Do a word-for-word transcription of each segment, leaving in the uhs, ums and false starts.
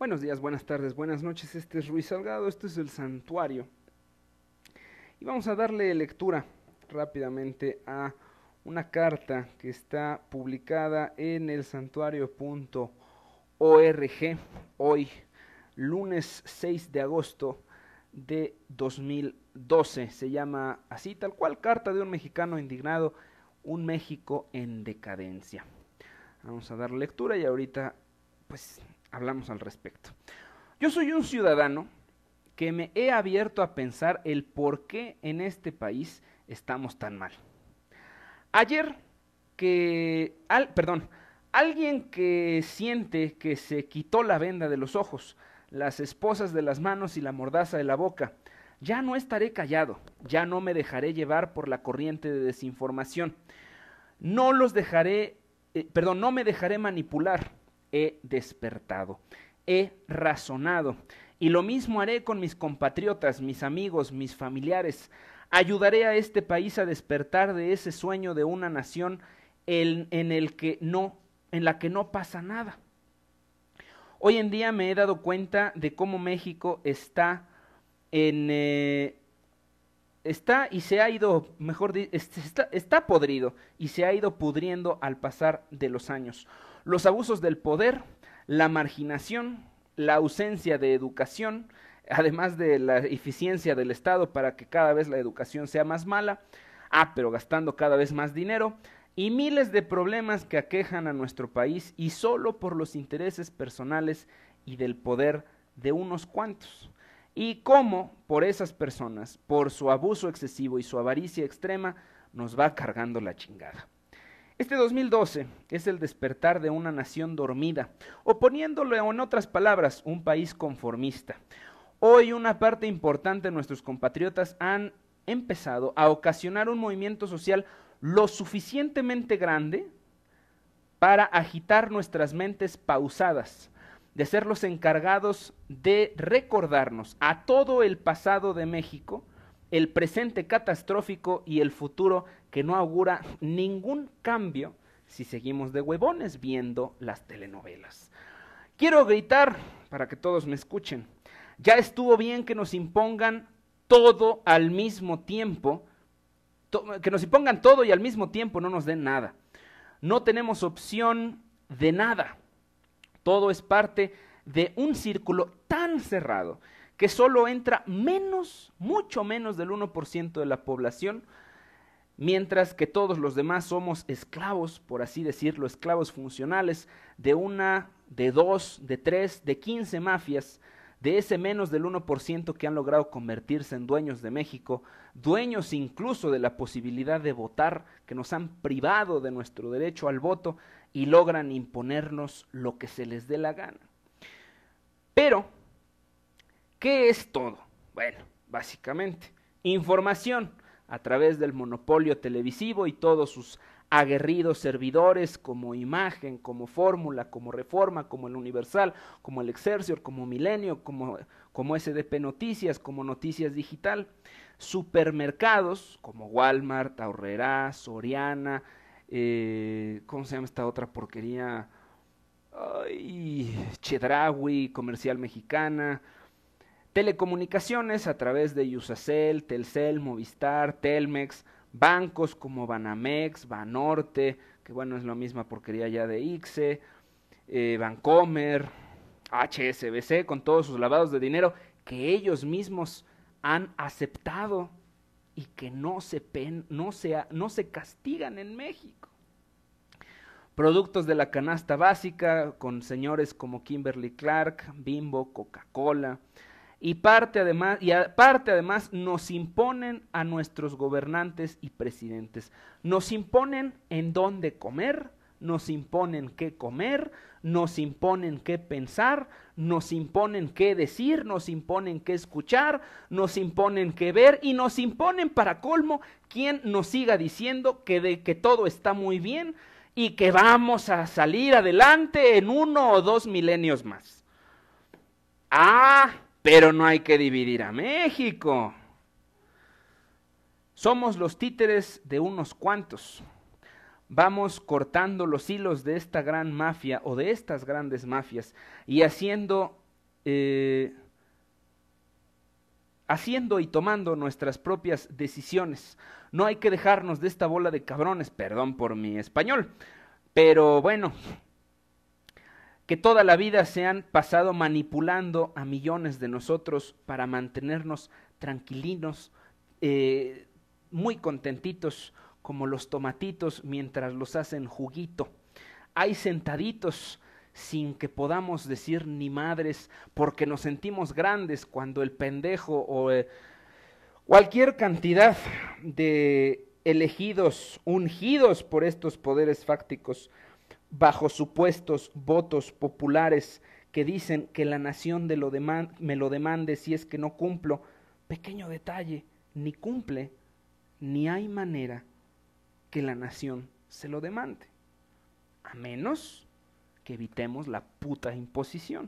Buenos días, buenas tardes, buenas noches, este es Ruiz Salgado, esto es El Santuario. Y vamos a darle lectura rápidamente a una carta que está publicada en el santuario punto org hoy, lunes seis de agosto de dos mil doce. Se llama así, tal cual, Carta de un mexicano indignado, un México en decadencia. Vamos a dar lectura y ahorita pues hablamos al respecto. Yo soy un ciudadano que me he abierto a pensar el por qué en este país estamos tan mal. Ayer que, al, perdón, alguien que siente que se quitó la venda de los ojos, las esposas de las manos y la mordaza de la boca, ya no estaré callado, ya no me dejaré llevar por la corriente de desinformación, no los dejaré, eh, perdón, no me dejaré manipular. He despertado, he razonado, y lo mismo haré con mis compatriotas, mis amigos, mis familiares. Ayudaré a este país a despertar de ese sueño de una nación en, en el que no, en la que no pasa nada. Hoy en día me he dado cuenta de cómo México está en eh, está y se ha ido, mejor está, está podrido y se ha ido pudriendo al pasar de los años. Los abusos del poder, la marginación, la ausencia de educación, además de la eficiencia del Estado para que cada vez la educación sea más mala, ah, pero gastando cada vez más dinero, y miles de problemas que aquejan a nuestro país y solo por los intereses personales y del poder de unos cuantos. Y cómo por esas personas, por su abuso excesivo y su avaricia extrema, nos va cargando la chingada. Este dos mil doce es el despertar de una nación dormida, o poniéndolo en otras palabras, un país conformista. Hoy una parte importante de nuestros compatriotas han empezado a ocasionar un movimiento social lo suficientemente grande para agitar nuestras mentes pausadas, de ser los encargados de recordarnos a todo el pasado de México, el presente catastrófico y el futuro que no augura ningún cambio si seguimos de huevones viendo las telenovelas. Quiero gritar para que todos me escuchen. Ya estuvo bien que nos impongan todo al mismo tiempo, to- que nos impongan todo y al mismo tiempo no nos den nada. No tenemos opción de nada. Todo es parte de un círculo tan cerrado que solo entra menos, mucho menos del uno por ciento de la población, mientras que todos los demás somos esclavos, por así decirlo, esclavos funcionales de una, de dos, de tres, de quince mafias, de ese menos del uno por ciento que han logrado convertirse en dueños de México, dueños incluso de la posibilidad de votar, que nos han privado de nuestro derecho al voto y logran imponernos lo que se les dé la gana. Pero, ¿qué es todo? Bueno, básicamente, información a través del monopolio televisivo y todos sus aguerridos servidores como Imagen, como Fórmula, como Reforma, como el Universal, como el Excelsior, como Milenio, como, como S D P Noticias, como Noticias Digital, supermercados como Walmart, Aurrerá, Soriana, eh, ¿cómo se llama esta otra porquería? Ay, Chedraui, Comercial Mexicana, telecomunicaciones a través de Iusacell, Telcel, Movistar, Telmex, bancos como Banamex, Banorte, que bueno, es la misma porquería ya de Ixe, eh, Bancomer, H S B C, con todos sus lavados de dinero que ellos mismos han aceptado y que no se, pen, no se, no se castigan en México. Productos de la canasta básica con señores como Kimberly Clark, Bimbo, Coca-Cola, y parte además, y aparte además nos imponen a nuestros gobernantes y presidentes, nos imponen en dónde comer, nos imponen qué comer, nos imponen qué pensar, nos imponen qué decir, nos imponen qué escuchar, nos imponen qué ver y nos imponen para colmo quien nos siga diciendo que, de, que todo está muy bien y que vamos a salir adelante en uno o dos milenios más. Ah, pero no hay que dividir a México. Somos los títeres de unos cuantos. Vamos cortando los hilos de esta gran mafia o de estas grandes mafias y haciendo eh, haciendo y tomando nuestras propias decisiones. No hay que dejarnos de esta bola de cabrones, perdón por mi español, pero bueno, que toda la vida se han pasado manipulando a millones de nosotros para mantenernos tranquilinos, eh, muy contentitos, como los tomatitos mientras los hacen juguito. Hay sentaditos sin que podamos decir ni madres, porque nos sentimos grandes cuando el pendejo o eh, cualquier cantidad de elegidos, ungidos por estos poderes fácticos, bajo supuestos votos populares que dicen que la nación de lo deman- me lo demande si es que no cumplo. Pequeño detalle, ni cumple, ni hay manera que la nación se lo demande, a menos que evitemos la puta imposición.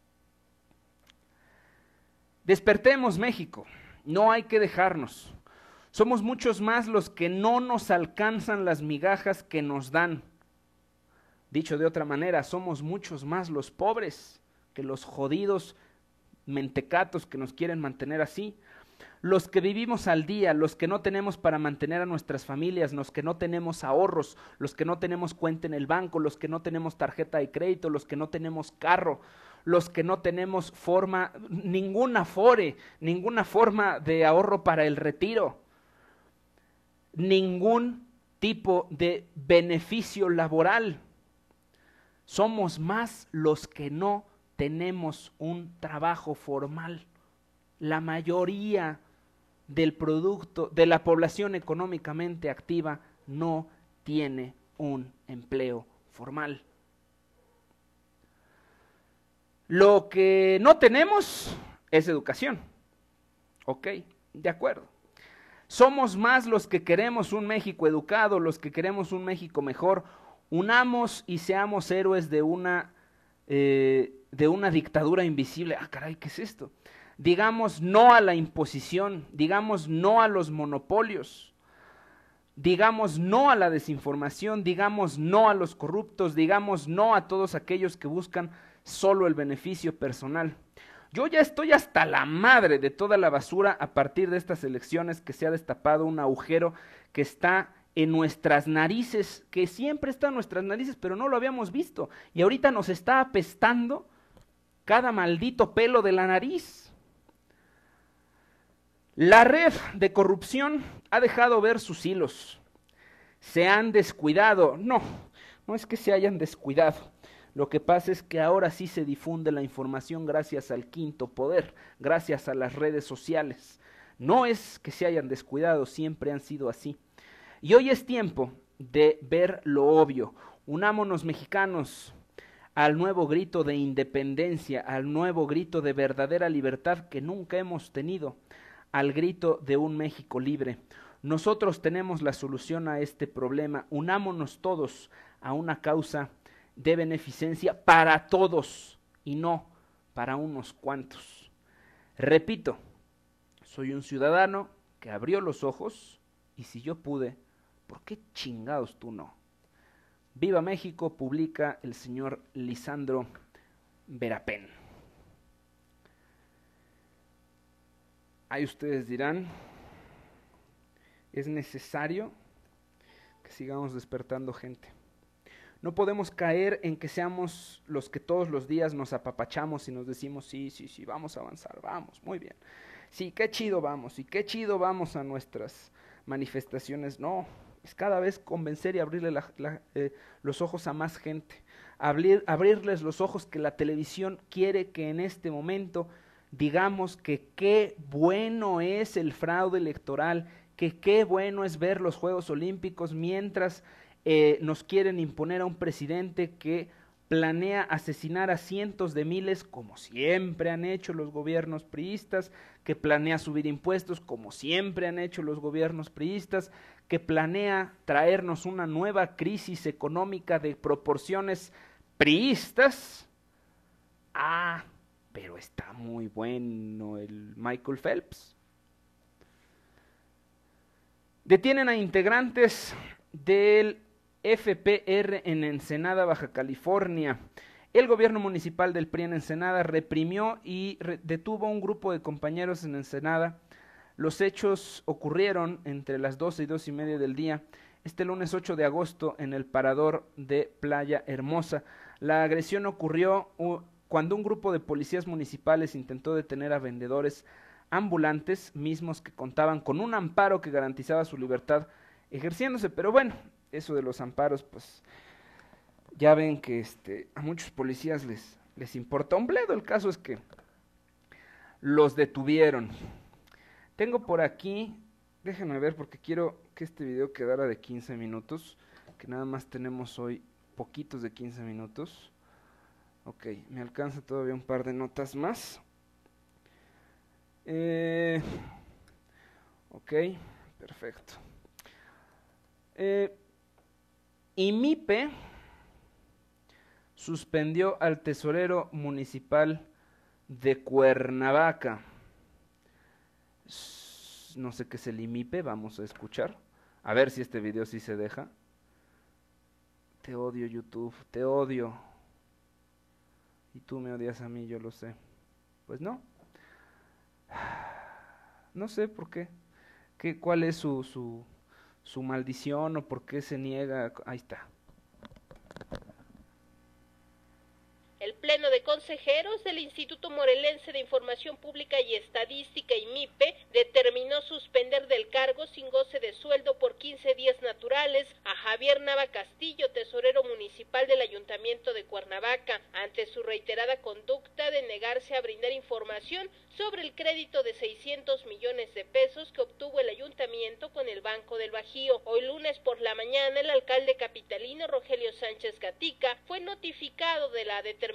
Despertemos, México, no hay que dejarnos. Somos muchos más los que no nos alcanzan las migajas que nos dan. Dicho de otra manera, somos muchos más los pobres que los jodidos mentecatos que nos quieren mantener así. Los que vivimos al día, los que no tenemos para mantener a nuestras familias, los que no tenemos ahorros, los que no tenemos cuenta en el banco, los que no tenemos tarjeta de crédito, los que no tenemos carro, los que no tenemos forma, ninguna afore, ninguna forma de ahorro para el retiro, ningún tipo de beneficio laboral. Somos más los que no tenemos un trabajo formal. La mayoría del producto, de la población económicamente activa no tiene un empleo formal. Lo que no tenemos es educación. Ok, de acuerdo. Somos más los que queremos un México educado, los que queremos un México mejor. Unamos y seamos héroes de una, eh, de una dictadura invisible. Ah, caray, ¿qué es esto? Digamos no a la imposición, digamos no a los monopolios, digamos no a la desinformación, digamos no a los corruptos, digamos no a todos aquellos que buscan solo el beneficio personal. Yo ya estoy hasta la madre de toda la basura a partir de estas elecciones, que se ha destapado un agujero que está en nuestras narices, que siempre está en nuestras narices, pero no lo habíamos visto, y ahorita nos está apestando cada maldito pelo de la nariz. La red de corrupción ha dejado ver sus hilos. Se han descuidado. No, no es que se hayan descuidado. Lo que pasa es que ahora sí se difunde la información gracias al quinto poder, gracias a las redes sociales. No es que se hayan descuidado, siempre han sido así. Y hoy es tiempo de ver lo obvio. Unámonos, mexicanos, al nuevo grito de independencia, al nuevo grito de verdadera libertad que nunca hemos tenido, al grito de un México libre. Nosotros tenemos la solución a este problema. Unámonos todos a una causa de beneficencia para todos y no para unos cuantos. Repito, soy un ciudadano que abrió los ojos y si yo pude, ¿por qué chingados tú no? Viva México, publica el señor Lisandro Verapén. Ahí ustedes dirán, es necesario que sigamos despertando gente. No podemos caer en que seamos los que todos los días nos apapachamos y nos decimos, sí, sí, sí, vamos a avanzar, vamos, muy bien. Sí, qué chido vamos, y qué chido vamos a nuestras manifestaciones. No, es cada vez convencer y abrirle la, la, eh, los ojos a más gente. Abrir, abrirles los ojos que la televisión quiere que en este momento digamos que qué bueno es el fraude electoral, que qué bueno es ver los Juegos Olímpicos mientras eh, nos quieren imponer a un presidente que planea asesinar a cientos de miles, como siempre han hecho los gobiernos priistas, que planea subir impuestos, como siempre han hecho los gobiernos priistas, que planea traernos una nueva crisis económica de proporciones priistas. Ah, pero está muy bueno el Michael Phelps. Detienen a integrantes del F P R en Ensenada, Baja California. El gobierno municipal del P R I en Ensenada reprimió y re detuvo a un grupo de compañeros en Ensenada. Los hechos ocurrieron entre las doce y dos y media del día, este lunes ocho de agosto, en el parador de Playa Hermosa. La agresión ocurrió uh, cuando un grupo de policías municipales intentó detener a vendedores ambulantes, mismos que contaban con un amparo que garantizaba su libertad ejerciéndose, pero bueno, eso de los amparos, pues ya ven que este, a muchos policías les, les importa un bledo. El caso es que los detuvieron. Tengo por aquí, déjenme ver porque quiero que este video quedara de quince minutos, que nada más tenemos hoy poquitos de quince minutos. Ok, me alcanza todavía un par de notas más. Eh, ok, perfecto. Eh, IMIPE suspendió al tesorero municipal de Cuernavaca. No sé qué es el IMIPE, vamos a escuchar. A ver si este video sí se deja. Te odio, YouTube, te odio. Y tú me odias a mí, yo lo sé. Pues no. No sé por qué. ¿Qué ¿Cuál es su, su, su maldición o por qué se niega? Ahí está. El Pleno de Consejeros del Instituto Morelense de Información Pública y Estadística, IMIPE, determinó suspender del cargo sin goce de sueldo por quince días naturales a Javier Nava Castillo, tesorero municipal del Ayuntamiento de Cuernavaca, ante su reiterada conducta de negarse a brindar información sobre el crédito de seiscientos millones de pesos que obtuvo el ayuntamiento con el Banco del Bajío. Hoy lunes por la mañana, el alcalde capitalino Rogelio Sánchez Gatica fue notificado de la determinación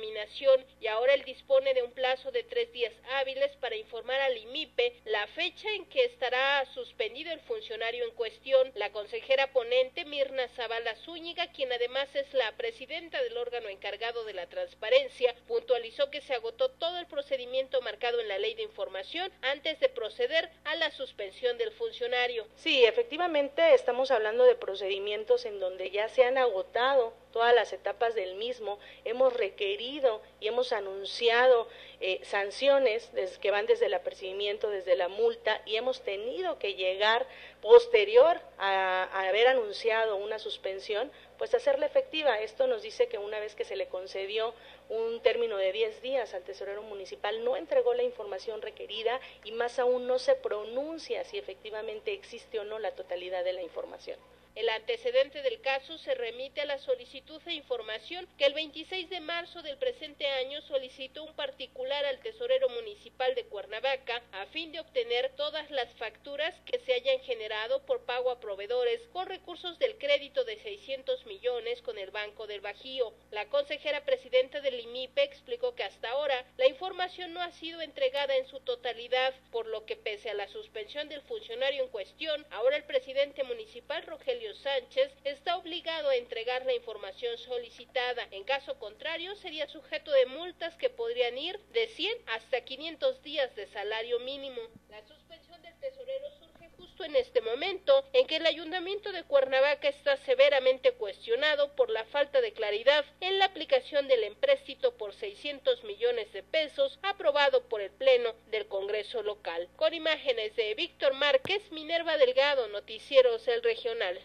y ahora él dispone de un plazo de tres días hábiles para informar al IMIPE la fecha en que estará suspendido el funcionario en cuestión. La consejera ponente Mirna Zavala Zúñiga, quien además es la presidenta del órgano encargado de la transparencia, puntualizó que se agotó todo el procedimiento marcado en la Ley de Información antes de proceder a la suspensión del funcionario. Sí, efectivamente estamos hablando de procedimientos en donde ya se han agotado todas las etapas del mismo, hemos requerido y hemos anunciado eh, sanciones desde, que van desde el apercibimiento, desde la multa, y hemos tenido que llegar posterior a, a haber anunciado una suspensión, pues hacerla efectiva. Esto nos dice que una vez que se le concedió un término de diez días al tesorero municipal, no entregó la información requerida y más aún no se pronuncia si efectivamente existe o no la totalidad de la información. El antecedente del caso se remite a la solicitud de información que el veintiséis de marzo del presente año solicitó un particular al tesorero municipal de Cuernavaca a fin de obtener todas las facturas que se hayan generado por pago a proveedores con recursos del crédito de seiscientos millones con el Banco del Bajío. La consejera presidenta del IMIPE explicó que hasta ahora la información no ha sido entregada en su totalidad, por lo que pese a la suspensión del funcionario en cuestión, ahora el presidente municipal Rogelio Sánchez está obligado a entregar la información solicitada. En caso contrario, sería sujeto de multas que podrían ir de cien hasta quinientos días de salario mínimo. La suspensión del tesorero surge justo en este momento en que el Ayuntamiento de Cuernavaca está severamente cuestionado por la falta de claridad en la aplicación del empréstito por seiscientos millones de pesos aprobado por el Pleno del Congreso local. Con imágenes de Víctor Márquez, Minerva Delgado, Noticieros El Regional.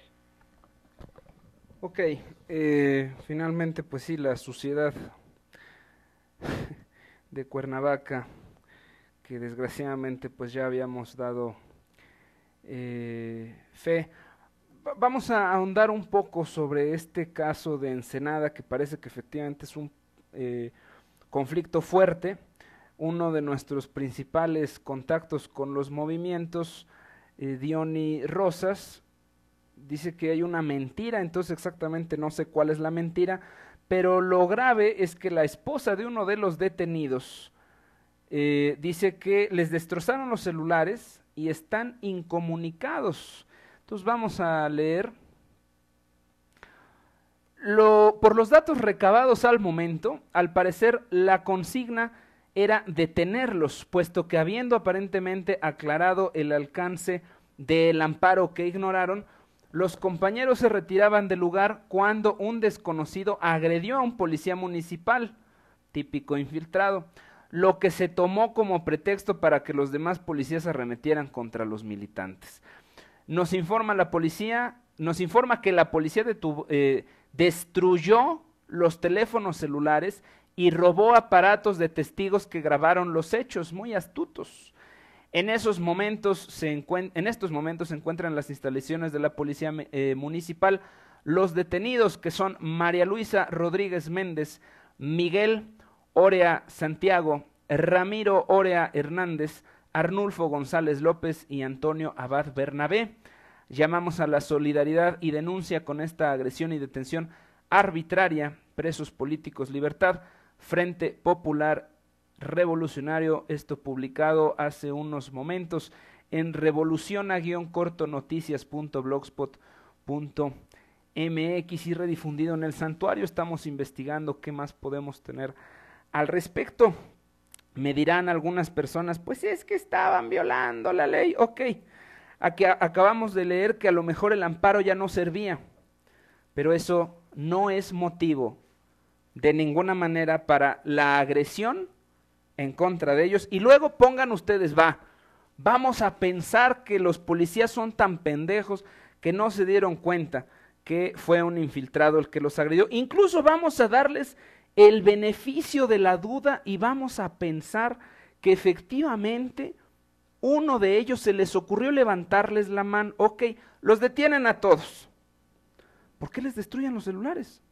Ok, eh, finalmente pues sí, la suciedad de Cuernavaca, que desgraciadamente pues ya habíamos dado eh, fe. Va- Vamos a ahondar un poco sobre este caso de Ensenada, que parece que efectivamente es un eh, conflicto fuerte. Uno de nuestros principales contactos con los movimientos, eh, Diony Rosas, dice que hay una mentira, entonces exactamente no sé cuál es la mentira, pero lo grave es que la esposa de uno de los detenidos eh, dice que les destrozaron los celulares y están incomunicados. Entonces vamos a leer. Lo, por los datos recabados al momento, al parecer la consigna era detenerlos, puesto que habiendo aparentemente aclarado el alcance del amparo que ignoraron, los compañeros se retiraban del lugar cuando un desconocido agredió a un policía municipal. típico infiltrado, lo que se tomó como pretexto para que los demás policías arremetieran contra los militantes. Nos informa la policía, nos informa que la policía detuvo, eh, destruyó los teléfonos celulares y robó aparatos de testigos que grabaron los hechos, muy astutos. En esos momentos se encuent- en estos momentos se encuentran en las instalaciones de la policía eh, municipal los detenidos, que son María Luisa Rodríguez Méndez, Miguel Orea Santiago, Ramiro Orea Hernández, Arnulfo González López y Antonio Abad Bernabé. Llamamos a la solidaridad y denuncia con esta agresión y detención arbitraria. Presos políticos, libertad. Frente Popular Revolucionario, esto publicado hace unos momentos en revoluciona guión corto noticias punto blogspot punto m x y redifundido en el Santuario. Estamos investigando qué más podemos tener al respecto. Me dirán algunas personas, pues es que estaban violando la ley. Ok, aquí acabamos de leer que a lo mejor el amparo ya no servía, pero eso no es motivo de ninguna manera para la agresión en contra de ellos. Y luego pongan ustedes, va, vamos a pensar que los policías son tan pendejos que no se dieron cuenta que fue un infiltrado el que los agredió. Incluso vamos a darles el beneficio de la duda y vamos a pensar que efectivamente uno de ellos se les ocurrió levantarles la mano. Ok, los detienen a todos. ¿Por qué les destruyen los celulares?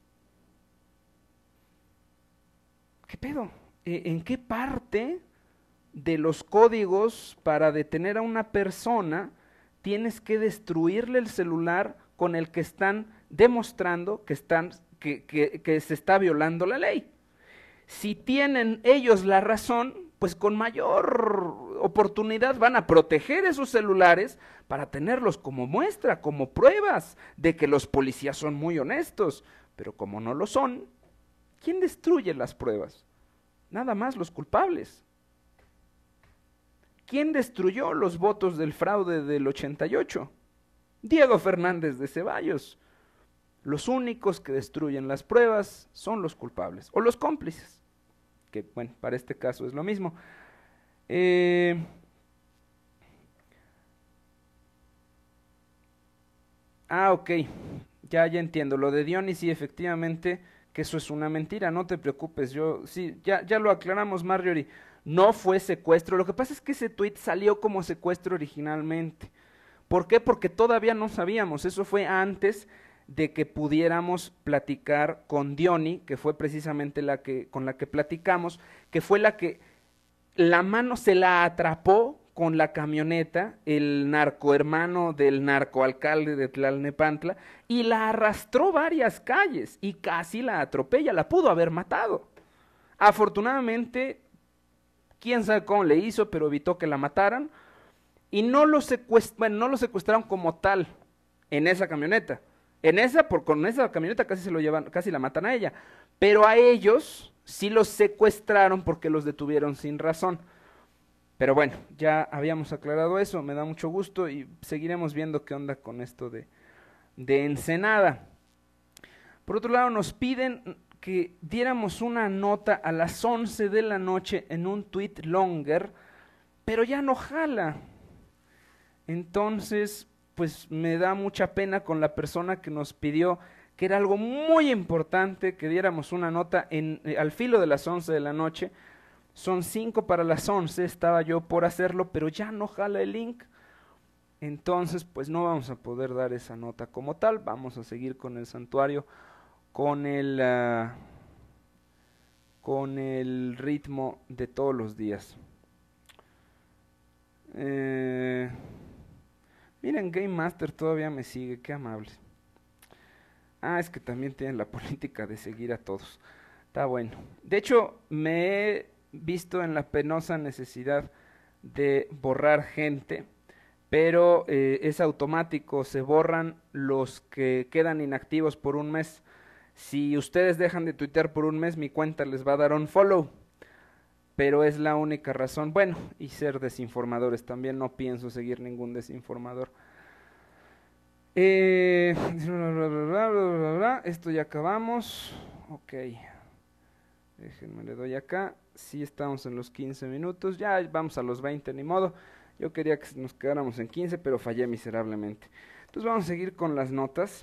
¿Qué pedo? ¿En qué parte de los códigos para detener a una persona tienes que destruirle el celular con el que están demostrando que, están, que, que, que se está violando la ley? Si tienen ellos la razón, pues con mayor oportunidad van a proteger esos celulares para tenerlos como muestra, como pruebas de que los policías son muy honestos. Pero como no lo son, ¿quién destruye las pruebas? Nada más los culpables. ¿Quién destruyó los votos del fraude del ochenta y ocho? Diego Fernández de Ceballos. Los únicos que destruyen las pruebas son los culpables o los cómplices, que bueno, para este caso es lo mismo. Eh, ah, ok, ya, ya entiendo, lo de Diony sí, efectivamente, que eso es una mentira, no te preocupes, yo, sí, ya, ya lo aclaramos, Marjorie, no fue secuestro. Lo que pasa es que ese tuit salió como secuestro originalmente. ¿Por qué? Porque todavía no sabíamos, eso fue antes de que pudiéramos platicar con Diony, que fue precisamente la que, con la que platicamos, que fue la que la mano se la atrapó con la camioneta, el narcohermano del narcoalcalde de Tlalnepantla, y la arrastró varias calles y casi la atropella, la pudo haber matado. Afortunadamente, quién sabe cómo le hizo, pero evitó que la mataran, y no lo, secuest- bueno, no lo secuestraron como tal en esa camioneta. En esa, por, con esa camioneta casi se lo llevan, casi la matan a ella, pero a ellos sí los secuestraron porque los detuvieron sin razón. Pero bueno, ya habíamos aclarado eso, me da mucho gusto y seguiremos viendo qué onda con esto de, de Ensenada. Por otro lado, nos piden que diéramos una nota a las once de la noche en un tweet longer, pero ya no jala. Entonces, pues me da mucha pena con la persona que nos pidió, que era algo muy importante, que diéramos una nota en, eh, al filo de las once de la noche. Son cinco para las once, estaba yo por hacerlo, pero ya no jala el link. Entonces, pues no vamos a poder dar esa nota como tal, vamos a seguir con el santuario, con el, uh, con el ritmo de todos los días. Eh, miren, Game Master todavía me sigue, qué amable. Ah, es que también tienen la política de seguir a todos. Está bueno. De hecho, me he visto en la penosa necesidad de borrar gente, pero eh, es automático, se borran los que quedan inactivos por un mes. Si ustedes dejan de tuitear por un mes, mi cuenta les va a dar un follow, pero es la única razón. Bueno, y ser desinformadores también, no pienso seguir ningún desinformador. Eh, bla, bla, bla, bla, bla, bla. Esto ya acabamos. Ok. Déjenme, le doy acá. Sí estamos en los quince minutos. Ya vamos a los veinte, ni modo. Yo quería que nos quedáramos en quince, pero fallé miserablemente. Entonces vamos a seguir con las notas.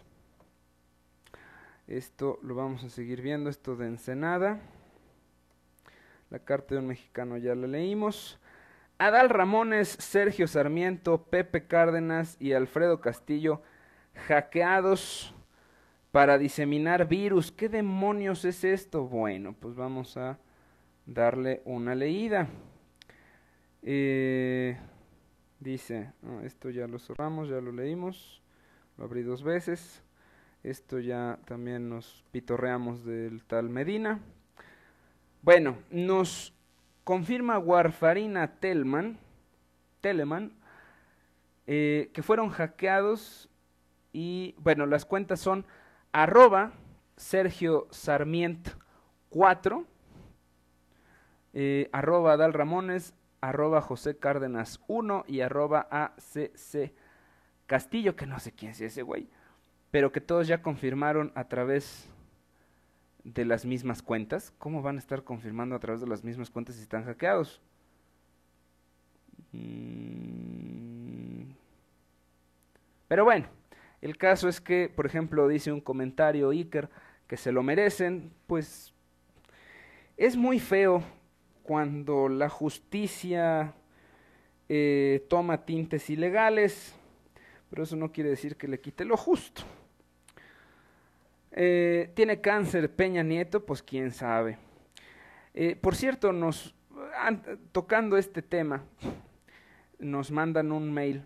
Esto lo vamos a seguir viendo, esto de Ensenada. La carta de un mexicano ya la leímos. Adal Ramones, Sergio Sarmiento, Pepe Cárdenas y Alfredo Castillo hackeados para diseminar virus. ¿Qué demonios es esto? Bueno, pues vamos a darle una leída. Eh, dice, no, esto ya lo cerramos, ya lo leímos, lo abrí dos veces. Esto ya también nos pitorreamos del tal Medina. Bueno, nos confirma Warfarina Telman, Telemann, eh, que fueron hackeados y, bueno, las cuentas son arroba Sergio Sarmiento cuatro, eh, arroba Adal Ramones, arroba José Cárdenas uno y arroba A C C Castillo, que no sé quién es ese güey, pero que todos ya confirmaron a través de las mismas cuentas. ¿Cómo van a estar confirmando a través de las mismas cuentas si están hackeados? Mm. Pero bueno, el caso es que, por ejemplo, dice un comentario Iker que se lo merecen. Pues es muy feo cuando la justicia eh, toma tintes ilegales, pero eso no quiere decir que le quite lo justo. Eh, ¿Tiene cáncer Peña Nieto? Pues quién sabe. Eh, por cierto, nos an, tocando este tema, nos mandan un mail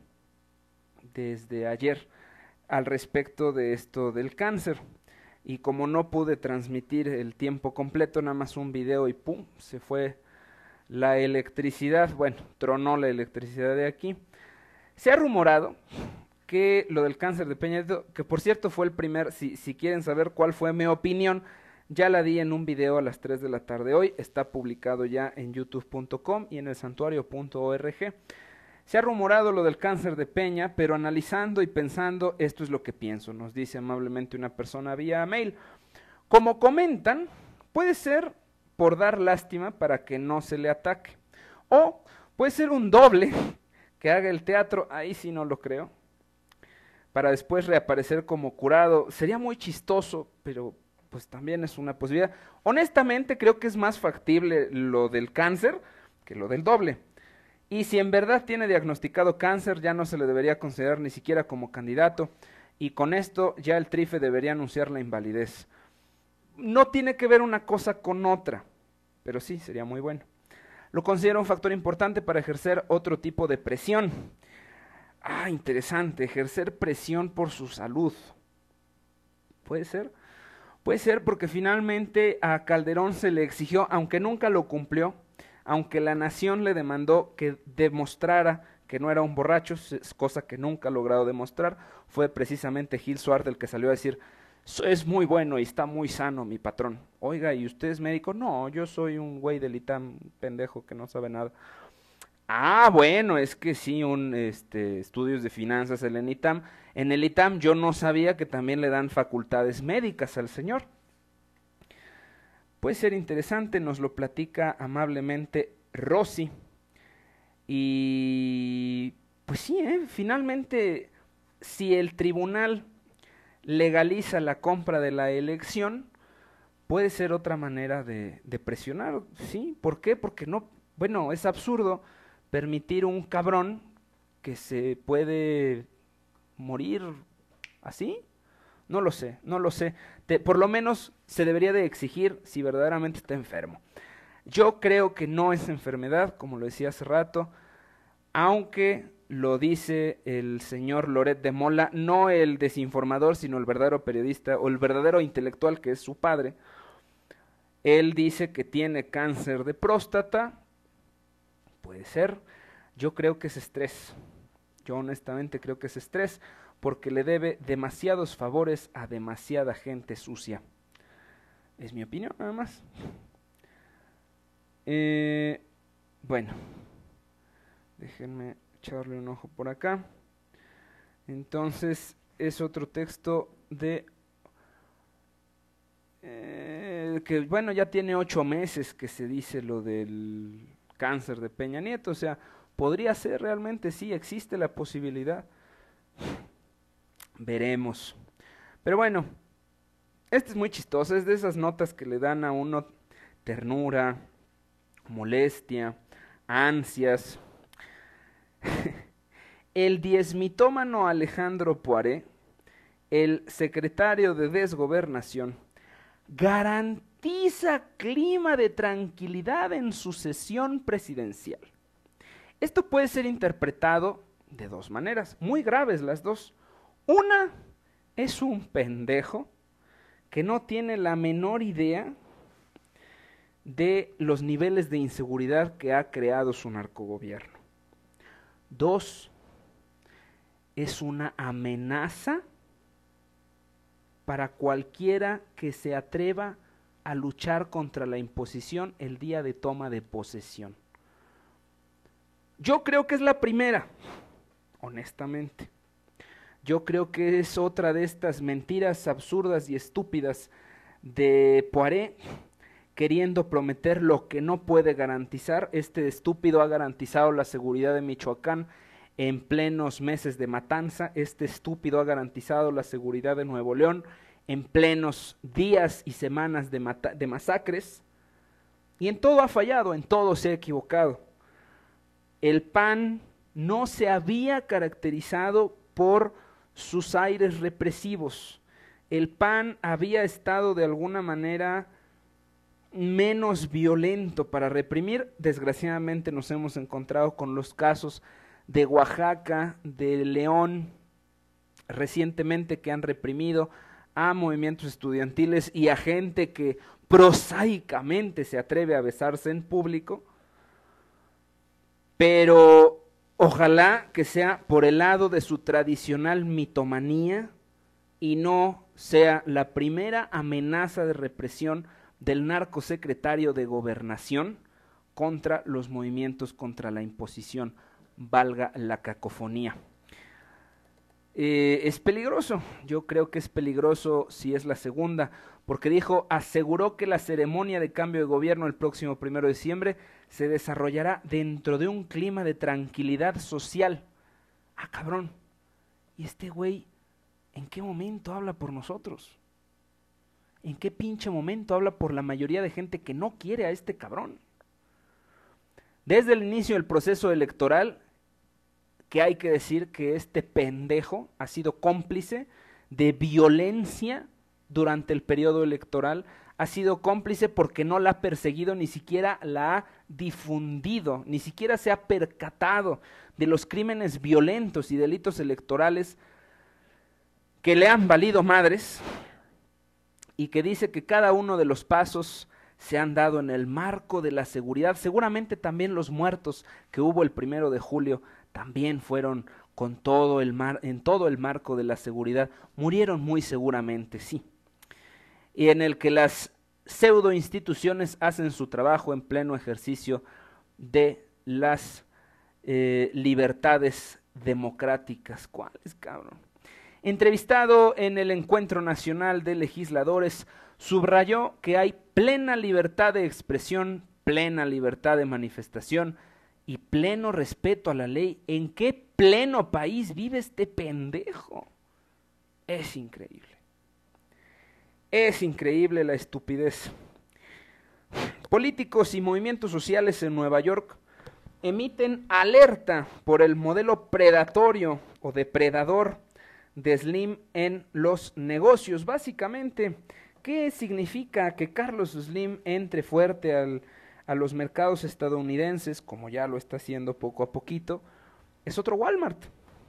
desde ayer al respecto de esto del cáncer. Y como no pude transmitir el tiempo completo, nada más un video y pum, se fue la electricidad. Bueno, tronó la electricidad de aquí. Se ha rumorado que lo del cáncer de Peña Nieto, que por cierto fue el primer, si, si quieren saber cuál fue mi opinión, ya la di en un video a las tres de la tarde hoy, está publicado ya en youtube punto com y en el santuario punto org. Se ha rumorado lo del cáncer de Peña, pero analizando y pensando, esto es lo que pienso, nos dice amablemente una persona vía mail. Como comentan, puede ser por dar lástima para que no se le ataque, o puede ser un doble que haga el teatro, ahí sí no lo creo, para después reaparecer como curado. Sería muy chistoso, pero pues también es una posibilidad. Honestamente creo que es más factible lo del cáncer que lo del doble. Y si en verdad tiene diagnosticado cáncer, ya no se le debería considerar ni siquiera como candidato, y con esto ya el Trife debería anunciar la invalidez. No tiene que ver una cosa con otra, pero sí, sería muy bueno. Lo considero un factor importante para ejercer otro tipo de presión. Ah, interesante, ejercer presión por su salud. ¿Puede ser? Puede ser porque finalmente a Calderón se le exigió, aunque nunca lo cumplió, aunque la nación le demandó que demostrara que no era un borracho, cosa que nunca ha logrado demostrar, fue precisamente Gil Suárez el que salió a decir, es muy bueno y está muy sano mi patrón. Oiga, ¿y usted es médico? No, yo soy un güey del ITAM, pendejo que no sabe nada. Ah, bueno, es que sí, un este, estudios de finanzas en el ITAM. En el ITAM yo no sabía que también le dan facultades médicas al señor. Puede ser interesante, nos lo platica amablemente Rosy. Y pues sí, ¿eh? Finalmente, si el tribunal legaliza la compra de la elección, puede ser otra manera de, de presionar, ¿sí? ¿Por qué? Porque no, bueno, es absurdo permitir un cabrón que se puede morir así. No lo sé, no lo sé. Te, por lo menos se debería de exigir si verdaderamente está enfermo. Yo creo que no es enfermedad, como lo decía hace rato, aunque lo dice el señor Loret de Mola, no el desinformador, sino el verdadero periodista o el verdadero intelectual que es su padre. Él dice que tiene cáncer de próstata. Puede ser. Yo creo que es estrés. Yo honestamente creo que es estrés, porque le debe demasiados favores a demasiada gente sucia. Es mi opinión, nada más. Eh, bueno, déjenme echarle un ojo por acá. Entonces, es otro texto de... Eh, que bueno, ya tiene ocho meses que se dice lo del cáncer de Peña Nieto, o sea, podría ser realmente, sí, existe la posibilidad. Veremos. Pero bueno, este es muy chistoso, es de esas notas que le dan a uno ternura, molestia, ansias. El diezmitómano Alejandro Poiré, el secretario de Desgobernación, garantiza clima de tranquilidad en su sesión presidencial. Esto puede ser interpretado de dos maneras, muy graves las dos. Una, es un pendejo que no tiene la menor idea de los niveles de inseguridad que ha creado su narcogobierno. Dos, es una amenaza para cualquiera que se atreva a luchar contra la imposición el día de toma de posesión. Yo creo que es la primera, honestamente. Yo creo que es otra de estas mentiras absurdas y estúpidas de Poiré, queriendo prometer lo que no puede garantizar. Este estúpido ha garantizado la seguridad de Michoacán en plenos meses de matanza. Este estúpido ha garantizado la seguridad de Nuevo León en plenos días y semanas de, mata- de masacres. Y en todo ha fallado, en todo se ha equivocado. El P A N no se había caracterizado por sus aires represivos. El P A N había estado de alguna manera menos violento para reprimir. Desgraciadamente nos hemos encontrado con los casos de Oaxaca, de León, recientemente, que han reprimido a movimientos estudiantiles y a gente que prosaicamente se atreve a besarse en público. Pero ojalá que sea por el lado de su tradicional mitomanía y no sea la primera amenaza de represión del narcosecretario de Gobernación contra los movimientos contra la imposición, valga la cacofonía. Eh, es peligroso, yo creo que es peligroso si es la segunda, porque dijo, aseguró que la ceremonia de cambio de gobierno el próximo primero de diciembre se desarrollará dentro de un clima de tranquilidad social. Ah, cabrón, ¿y este güey en qué momento habla por nosotros? ¿En qué pinche momento habla por la mayoría de gente que no quiere a este cabrón? Desde el inicio del proceso electoral, que hay que decir que este pendejo ha sido cómplice de violencia durante el periodo electoral, ha sido cómplice porque no la ha perseguido, ni siquiera la ha difundido, ni siquiera se ha percatado de los crímenes violentos y delitos electorales que le han valido madres, y que dice que cada uno de los pasos se han dado en el marco de la seguridad. Seguramente también los muertos que hubo el primero de julio también fueron con todo el mar, en todo el marco de la seguridad. Murieron muy seguramente, sí. Y en el que las pseudo instituciones hacen su trabajo en pleno ejercicio de las eh, libertades democráticas. ¿Cuáles, cabrón? Entrevistado en el Encuentro Nacional de Legisladores, subrayó que hay plena libertad de expresión, plena libertad de manifestación y pleno respeto a la ley. ¿En qué pleno país vive este pendejo? Es increíble. Es increíble la estupidez. Políticos y movimientos sociales en Nueva York emiten alerta por el modelo predatorio o depredador de Slim en los negocios. Básicamente, ¿qué significa que Carlos Slim entre fuerte al, a los mercados estadounidenses, como ya lo está haciendo poco a poquito? Es otro Walmart.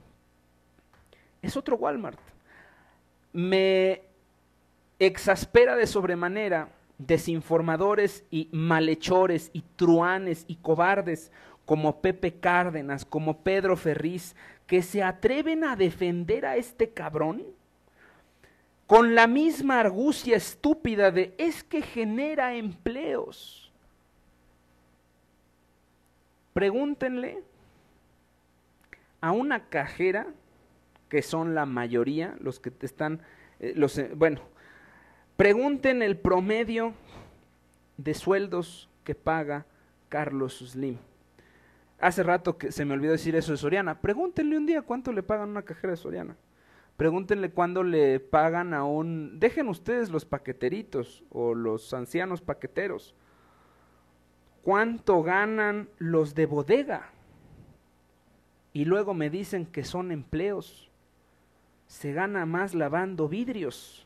Es otro Walmart. Me exaspera de sobremanera desinformadores y malhechores y truanes y cobardes como Pepe Cárdenas, como Pedro Ferriz, que se atreven a defender a este cabrón con la misma argucia estúpida de es que genera empleos. Pregúntenle a una cajera, que son la mayoría, los que te están, eh, los, eh, bueno, pregunten el promedio de sueldos que paga Carlos Slim. Hace rato que se me olvidó decir eso de Soriana. Pregúntenle un día cuánto le pagan a una cajera de Soriana. Pregúntenle cuándo le pagan a un... Dejen ustedes los paqueteritos o los ancianos paqueteros. ¿Cuánto ganan los de bodega? Y luego me dicen que son empleos. Se gana más lavando vidrios.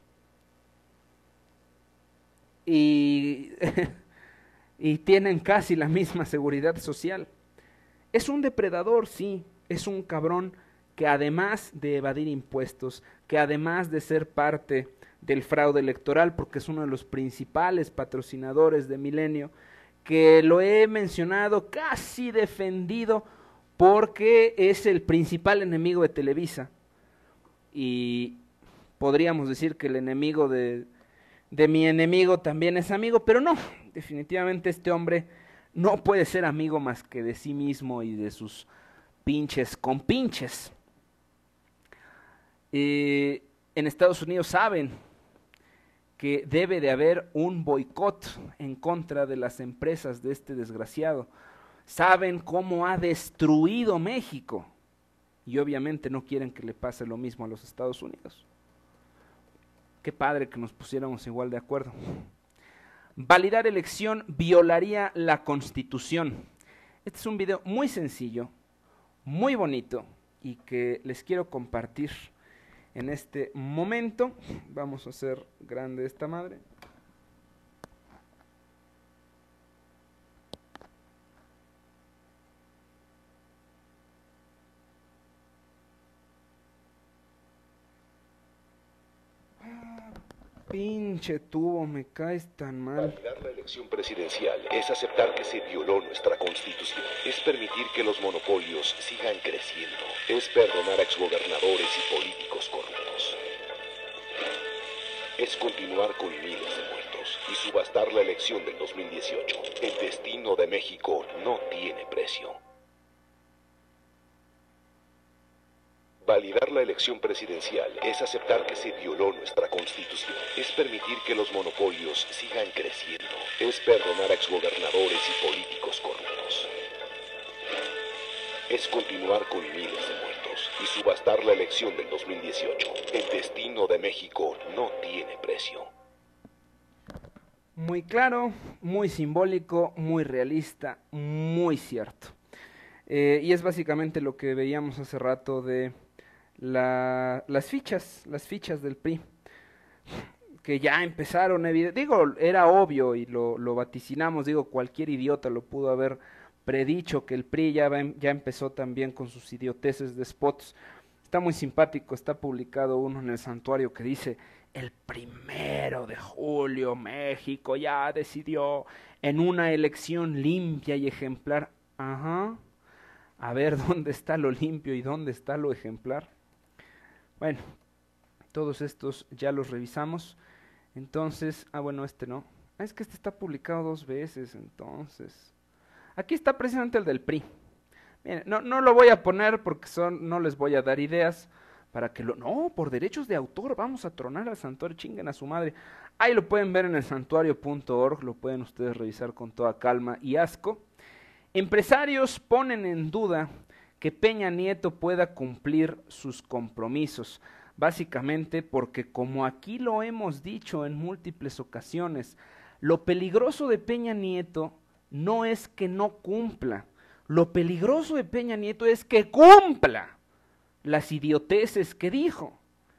Y, y tienen casi la misma seguridad social. Es un depredador, sí, es un cabrón que además de evadir impuestos, que además de ser parte del fraude electoral, porque es uno de los principales patrocinadores de Milenio, que lo he mencionado, casi defendido, porque es el principal enemigo de Televisa. Y podríamos decir que el enemigo de, de mi enemigo también es amigo, pero no, definitivamente este hombre no puede ser amigo más que de sí mismo y de sus pinches compinches. Eh, en Estados Unidos saben que debe de haber un boicot en contra de las empresas de este desgraciado. Saben cómo ha destruido México y obviamente no quieren que le pase lo mismo a los Estados Unidos. Qué padre que nos pusiéramos igual de acuerdo. Validar elección violaría la Constitución. Este es un video muy sencillo, muy bonito y que les quiero compartir en este momento. Vamos a hacer grande esta madre. Pinche tubo, me caes tan mal. Validar la elección presidencial es aceptar que se violó nuestra Constitución. Es permitir que los monopolios sigan creciendo. Es perdonar a exgobernadores y políticos corruptos. Es continuar con miles de muertos y subastar la elección del dos mil dieciocho. El destino de México no tiene precio. Validar la elección presidencial es aceptar que se violó nuestra Constitución. Es permitir que los monopolios sigan creciendo. Es perdonar a exgobernadores y políticos corruptos. Es continuar con miles de muertos y subastar la elección del dos mil dieciocho. El destino de México no tiene precio. Muy claro, muy simbólico, muy realista, muy cierto. Eh, y es básicamente lo que veíamos hace rato de La, las fichas, las fichas del P R I, que ya empezaron, digo, era obvio y lo, lo vaticinamos, digo, cualquier idiota lo pudo haber predicho que el P R I ya, va, ya empezó también con sus idioteces de spots. Está muy simpático, está publicado uno en el Santuario que dice: el primero de julio México ya decidió en una elección limpia y ejemplar. Ajá, a ver dónde está lo limpio y dónde está lo ejemplar. Bueno, todos estos ya los revisamos. Entonces, ah bueno, este no. Ah, es que este está publicado dos veces, entonces. Aquí está precisamente el del P R I. Miren, no, no lo voy a poner porque son, no les voy a dar ideas para que lo... No, por derechos de autor, vamos a tronar al santuario, chinguen a su madre. Ahí lo pueden ver en el santuario punto org, lo pueden ustedes revisar con toda calma y asco. Empresarios ponen en duda que Peña Nieto pueda cumplir sus compromisos, básicamente porque, como aquí lo hemos dicho en múltiples ocasiones, lo peligroso de Peña Nieto no es que no cumpla, lo peligroso de Peña Nieto es que cumpla las idioteces que dijo.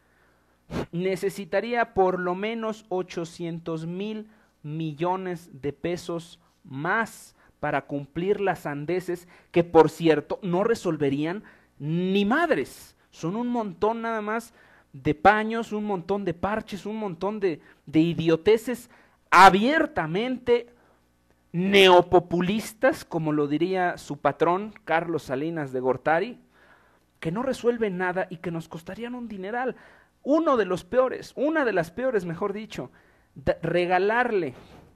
Necesitaría por lo menos ochocientos mil millones de pesos más para cumplir las sandeces que, por cierto, no resolverían ni madres. Son un montón nada más de paños, un montón de parches, un montón de, de idioteces abiertamente neopopulistas, como lo diría su patrón, Carlos Salinas de Gortari, que no resuelven nada y que nos costarían un dineral. Uno de los peores, una de las peores, mejor dicho, regalarle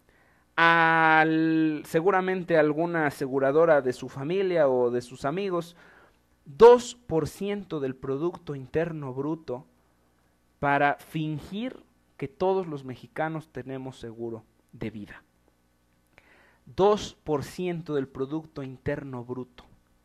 al, seguramente alguna aseguradora de su familia o de sus amigos, dos por ciento del Producto Interno Bruto para fingir que todos los mexicanos tenemos seguro de vida. dos por ciento del Producto Interno Bruto.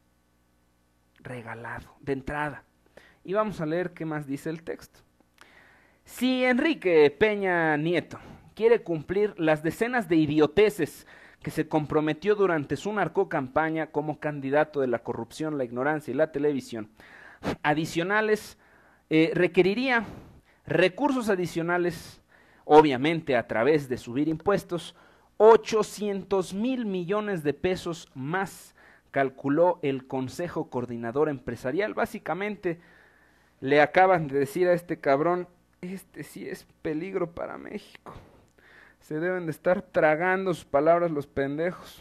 Regalado, de entrada. Y vamos a leer qué más dice el texto. Si Enrique Peña Nieto quiere cumplir las decenas de idioteces que se comprometió durante su narcocampaña como candidato de la corrupción, la ignorancia y la televisión, adicionales, eh, requeriría recursos adicionales, obviamente a través de subir impuestos, ochocientos mil millones de pesos más, calculó el Consejo Coordinador Empresarial. Básicamente le acaban de decir a este cabrón, este sí es peligro para México. Se deben de estar tragando sus palabras los pendejos.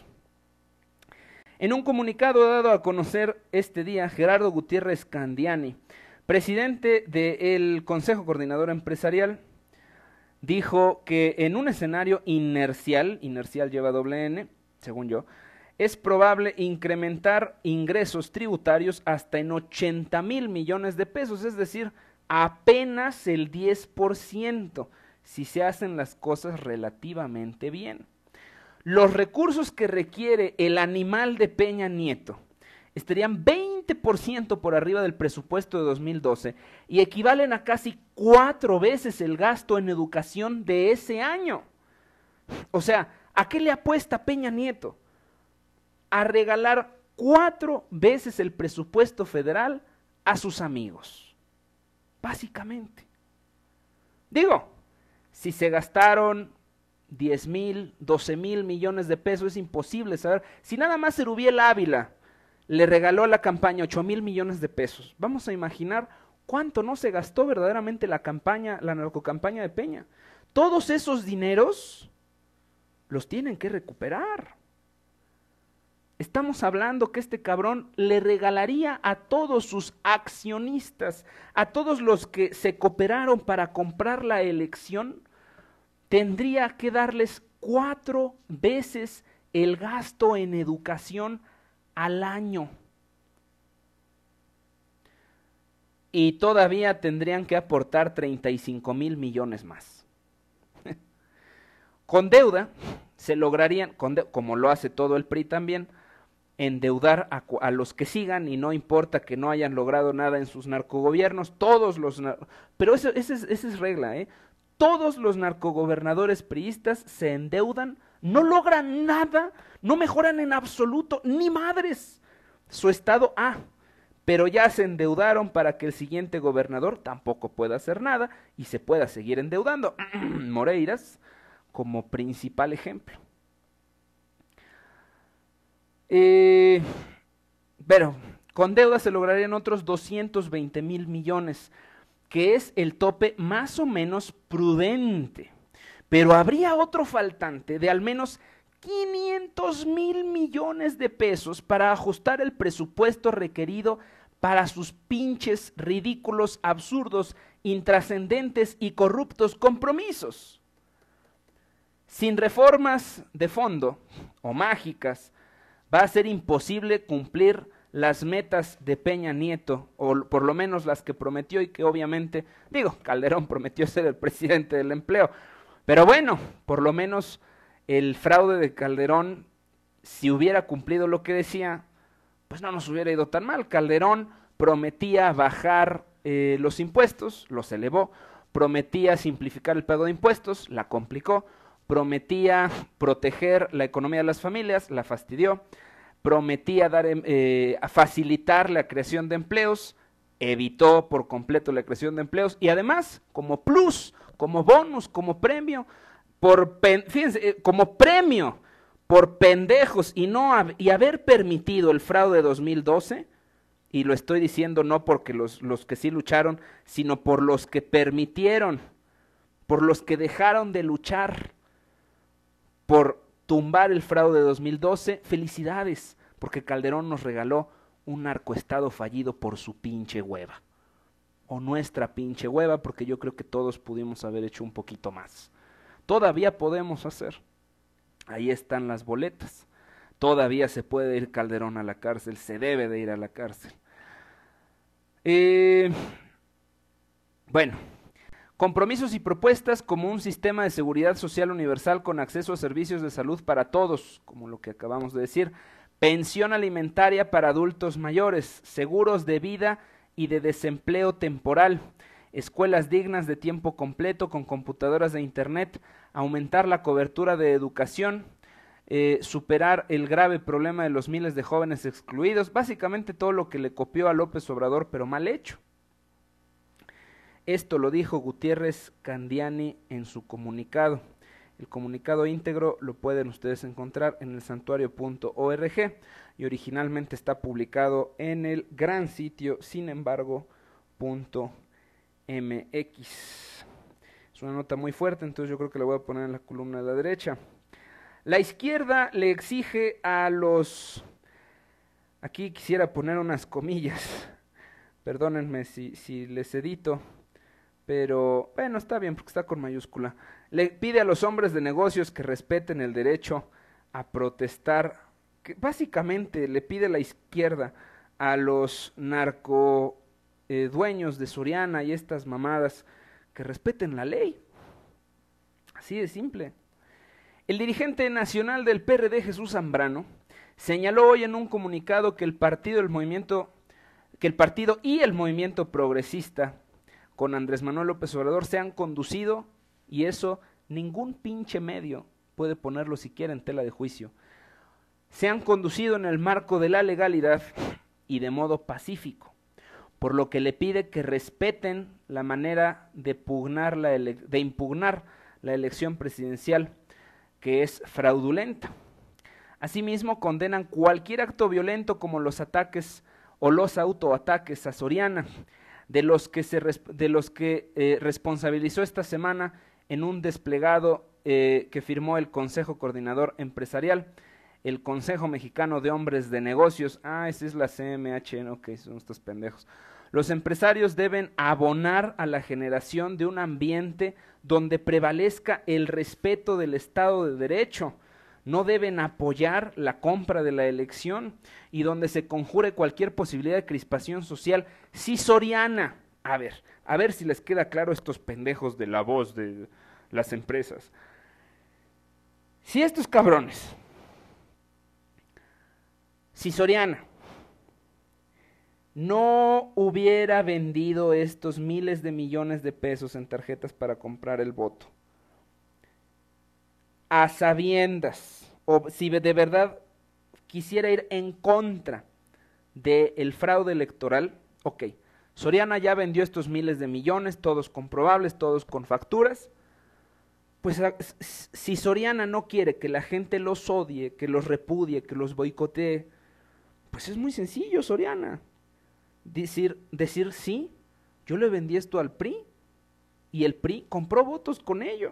En un comunicado dado a conocer este día, Gerardo Gutiérrez Candiani, presidente del Consejo Coordinador Empresarial, dijo que en un escenario inercial, inercial lleva doble N, según yo, es probable incrementar ingresos tributarios hasta en ochenta mil millones de pesos, es decir, apenas el diez por ciento, si se hacen las cosas relativamente bien. Los recursos que requiere el animal de Peña Nieto estarían veinte por ciento por arriba del presupuesto de dos mil doce y equivalen a casi cuatro veces el gasto en educación de ese año. O sea, ¿a qué le apuesta Peña Nieto? A regalar cuatro veces el presupuesto federal a sus amigos. Básicamente. Digo, si se gastaron diez mil, doce mil millones de pesos, es imposible saber. Si nada más Erubiel Ávila le regaló a la campaña ocho mil millones de pesos, vamos a imaginar cuánto no se gastó verdaderamente la campaña, la narcocampaña de Peña. Todos esos dineros los tienen que recuperar. Estamos hablando que este cabrón le regalaría a todos sus accionistas, a todos los que se cooperaron para comprar la elección, tendría que darles cuatro veces el gasto en educación al año. Y todavía tendrían que aportar treinta y cinco mil millones más. Con deuda se lograrían, con de, como lo hace todo el P R I también, endeudar a, a los que sigan, y no importa que no hayan logrado nada en sus narcogobiernos, todos los, pero eso, esa es, esa es regla, ¿eh? Todos los narcogobernadores priistas se endeudan, no logran nada, no mejoran en absoluto, ni madres, su estado A, pero ya se endeudaron para que el siguiente gobernador tampoco pueda hacer nada y se pueda seguir endeudando. Moreiras como principal ejemplo. Eh, pero con deuda se lograrían otros doscientos veinte mil millones, que es el tope más o menos prudente, pero habría otro faltante de al menos quinientos mil millones de pesos para ajustar el presupuesto requerido para sus pinches, ridículos, absurdos, intrascendentes y corruptos compromisos. Sin reformas de fondo o mágicas, va a ser imposible cumplir las metas de Peña Nieto, o por lo menos las que prometió y que obviamente, digo, Calderón prometió ser el presidente del empleo, pero bueno, por lo menos el fraude de Calderón, si hubiera cumplido lo que decía, pues no nos hubiera ido tan mal. Calderón prometía bajar eh, los impuestos, los elevó, prometía simplificar el pago de impuestos, la complicó, prometía proteger la economía de las familias, la fastidió, prometía dar, eh, facilitar la creación de empleos, evitó por completo la creación de empleos, y además, como plus, como bonus, como premio, por fíjense, eh, como premio por pendejos y no y haber permitido el fraude de dos mil doce, y lo estoy diciendo no porque los, los que sí lucharon, sino por los que permitieron, por los que dejaron de luchar por tumbar el fraude de dos mil doce, felicidades, porque Calderón nos regaló un narcoestado fallido por su pinche hueva, o nuestra pinche hueva, porque yo creo que todos pudimos haber hecho un poquito más. Todavía podemos hacer, ahí están las boletas, todavía se puede ir Calderón a la cárcel, se debe de ir a la cárcel. Eh, bueno, Compromisos y propuestas como un sistema de seguridad social universal con acceso a servicios de salud para todos, como lo que acabamos de decir, pensión alimentaria para adultos mayores, seguros de vida y de desempleo temporal, escuelas dignas de tiempo completo con computadoras de internet, aumentar la cobertura de educación, eh, superar el grave problema de los miles de jóvenes excluidos, básicamente todo lo que le copió a López Obrador, pero mal hecho. Esto lo dijo Gutiérrez Candiani en su comunicado. El comunicado íntegro lo pueden ustedes encontrar en el santuario punto org y originalmente está publicado en el gran sitio sin embargo punto m x. Es una nota muy fuerte, entonces yo creo que la voy a poner en la columna de la derecha. La izquierda le exige a los... Aquí quisiera poner unas comillas, perdónenme si, si les edito, pero bueno, está bien porque está con mayúscula. Le pide a los hombres de negocios que respeten el derecho a protestar, que básicamente le pide la izquierda a los narco eh, dueños de Soriana y estas mamadas que respeten la ley. Así de simple. El dirigente nacional del P R D, Jesús Zambrano, señaló hoy en un comunicado que el partido, el movimiento, que el partido y el movimiento progresista con Andrés Manuel López Obrador se han conducido, y eso ningún pinche medio puede ponerlo siquiera en tela de juicio, se han conducido en el marco de la legalidad y de modo pacífico, por lo que le pide que respeten la manera de, pugnar la ele- de impugnar la elección presidencial, que es fraudulenta. Asimismo, condenan cualquier acto violento como los ataques o los autoataques a Soriana, de los que, se, de los que eh, responsabilizó esta semana en un desplegado eh, que firmó el Consejo Coordinador Empresarial, el Consejo Mexicano de Hombres de Negocios. Ah, esa es la C M H, ¿no? Ok, son estos pendejos. Los empresarios deben abonar a la generación de un ambiente donde prevalezca el respeto del Estado de Derecho. No deben apoyar la compra de la elección y donde se conjure cualquier posibilidad de crispación social. Sí, Soriana. A ver, a ver si les queda claro a estos pendejos de la voz de las empresas. Si estos cabrones, si Soriana no hubiera vendido estos miles de millones de pesos en tarjetas para comprar el voto, a sabiendas, o si de verdad quisiera ir en contra del fraude electoral, ok, Soriana ya vendió estos miles de millones, todos comprobables, todos con facturas, pues si Soriana no quiere que la gente los odie, que los repudie, que los boicotee, pues es muy sencillo, Soriana, decir, decir sí, yo le vendí esto al P R I, y el P R I compró votos con ello.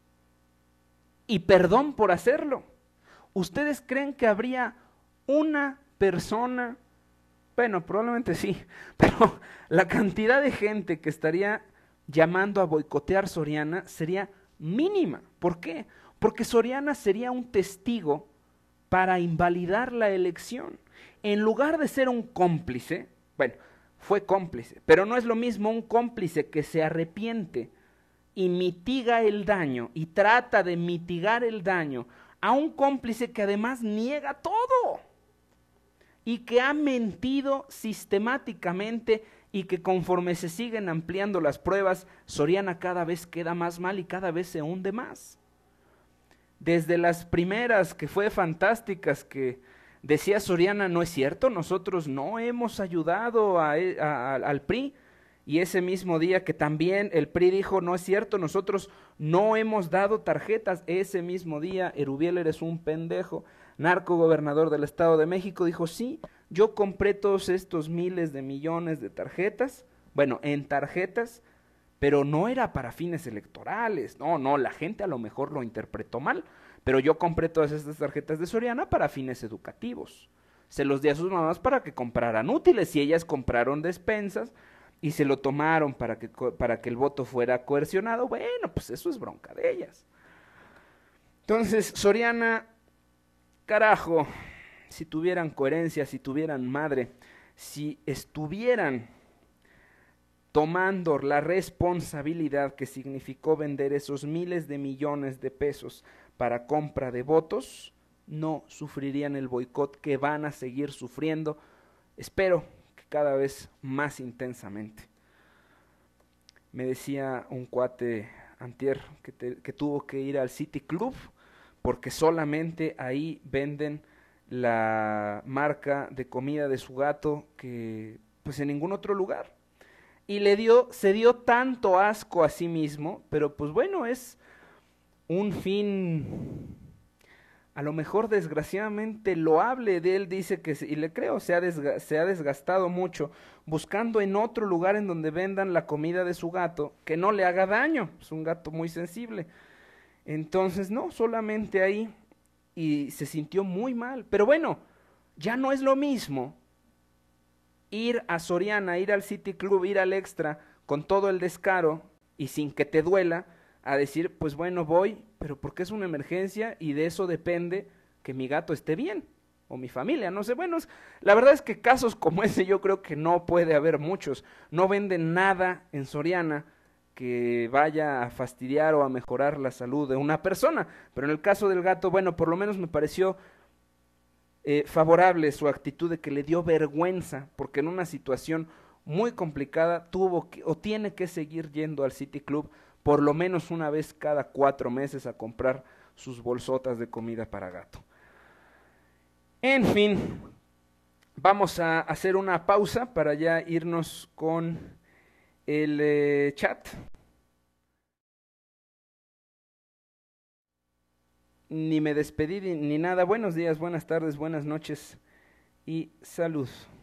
Y perdón por hacerlo. ¿Ustedes creen que habría una persona? Bueno, probablemente sí, pero la cantidad de gente que estaría llamando a boicotear Soriana sería mínima. ¿Por qué? Porque Soriana sería un testigo para invalidar la elección. En lugar de ser un cómplice, bueno, fue cómplice, pero no es lo mismo un cómplice que se arrepiente y mitiga el daño y trata de mitigar el daño a un cómplice que además niega todo y que ha mentido sistemáticamente y que conforme se siguen ampliando las pruebas, Soriana cada vez queda más mal y cada vez se hunde más. Desde las primeras que fue fantásticas, que decía Soriana, no es cierto, nosotros no hemos ayudado a, a, a, al P R I. Y ese mismo día que también el P R I dijo, no es cierto, nosotros no hemos dado tarjetas, ese mismo día Erubiel eres un pendejo, narco gobernador del Estado de México, dijo, sí, yo compré todos estos miles de millones de tarjetas, bueno, en tarjetas, pero no era para fines electorales, no, no, la gente a lo mejor lo interpretó mal, pero yo compré todas estas tarjetas de Soriana para fines educativos, se los di a sus mamás para que compraran útiles y ellas compraron despensas, y se lo tomaron para que, para que el voto fuera coercionado, bueno, pues eso es bronca de ellas. Entonces, Soriana, carajo, si tuvieran coherencia, si tuvieran madre, si estuvieran tomando la responsabilidad que significó vender esos miles de millones de pesos para compra de votos, no sufrirían el boicot que van a seguir sufriendo, espero que cada vez más intensamente. Me decía un cuate antier que, te, que tuvo que ir al City Club porque solamente ahí venden la marca de comida de su gato que pues en ningún otro lugar. Y le dio, se dio tanto asco a sí mismo, pero pues bueno, es un fin a lo mejor desgraciadamente loable de él, dice que, y le creo, se ha, desga, se ha desgastado mucho buscando en otro lugar en donde vendan la comida de su gato que no le haga daño, es un gato muy sensible. Entonces no, solamente ahí, y se sintió muy mal, pero bueno, ya no es lo mismo ir a Soriana, ir al City Club, ir al Extra con todo el descaro y sin que te duela, a decir, pues bueno, voy, pero porque es una emergencia y de eso depende que mi gato esté bien, o mi familia, no sé, bueno, la verdad es que casos como ese yo creo que no puede haber muchos, no venden nada en Soriana que vaya a fastidiar o a mejorar la salud de una persona, pero en el caso del gato, bueno, por lo menos me pareció eh, favorable su actitud de que le dio vergüenza, porque en una situación muy complicada tuvo que, o tiene que seguir yendo al City Club por lo menos una vez cada cuatro meses a comprar sus bolsotas de comida para gato. En fin, vamos a hacer una pausa para ya irnos con el eh, chat. Ni me despedí ni nada. Buenos días, buenas tardes, buenas noches y salud.